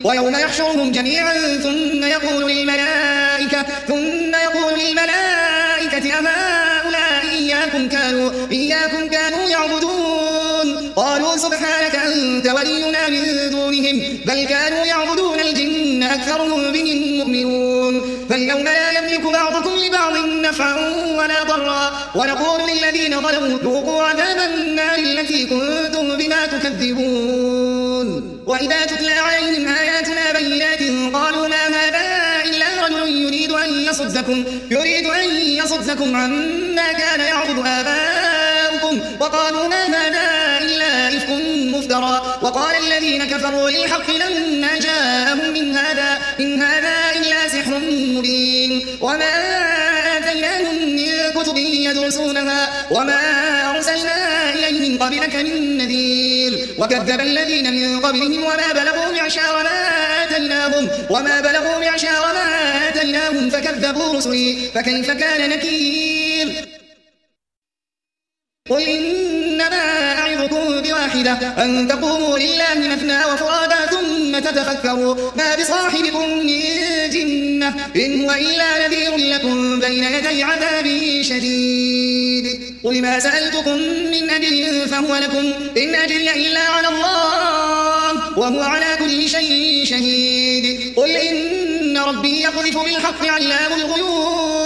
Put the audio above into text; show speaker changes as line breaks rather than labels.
ويوم يحشرهم جميعا ثم يقول للملائكة أهؤلاء إياكم كانوا يعبدون قالوا سبحانك أنت ولينا من دونهم بل كانوا يعبدون الجن أكثرهم بهم مؤمنون فاليوم لا يملك بعضكم لبعض نفعا ولا ضرا ونقول للذين ظلموا ذوقوا عذاب النار التي كنتم بما تكذبون وإذا تتلى عليهم آياتنا بينات قالوا ما هذا إلا رجل يريد أن يصدكم عما كان يعبد آباؤكم وقالوا ما هذا إلا إفك مفترى وقال الذين كفروا للحق لما جاءهم إن هذا إلا سحر مبين وما آتيناهم من كتب يدرسونها وما أرسلنا إليهم قبلك من نذير وكذب الذين من قبلهم وما بلغوا معشار ما آتيناهم فكذبوا رسلي فكيف كان نكير قل إنما أعظكم بواحدة أن تقوموا لله مثنى وفرادا ثم تتفكروا ما بصاحبكم من جنة إن هو إلا نذير لكم بين يدي عذاب شديد قل ما سألتكم من أجر فهو لكم إن أجري إلا على الله وهو على كل شيء شهيد قل إن ربي يقذف بالحق علام الغيوب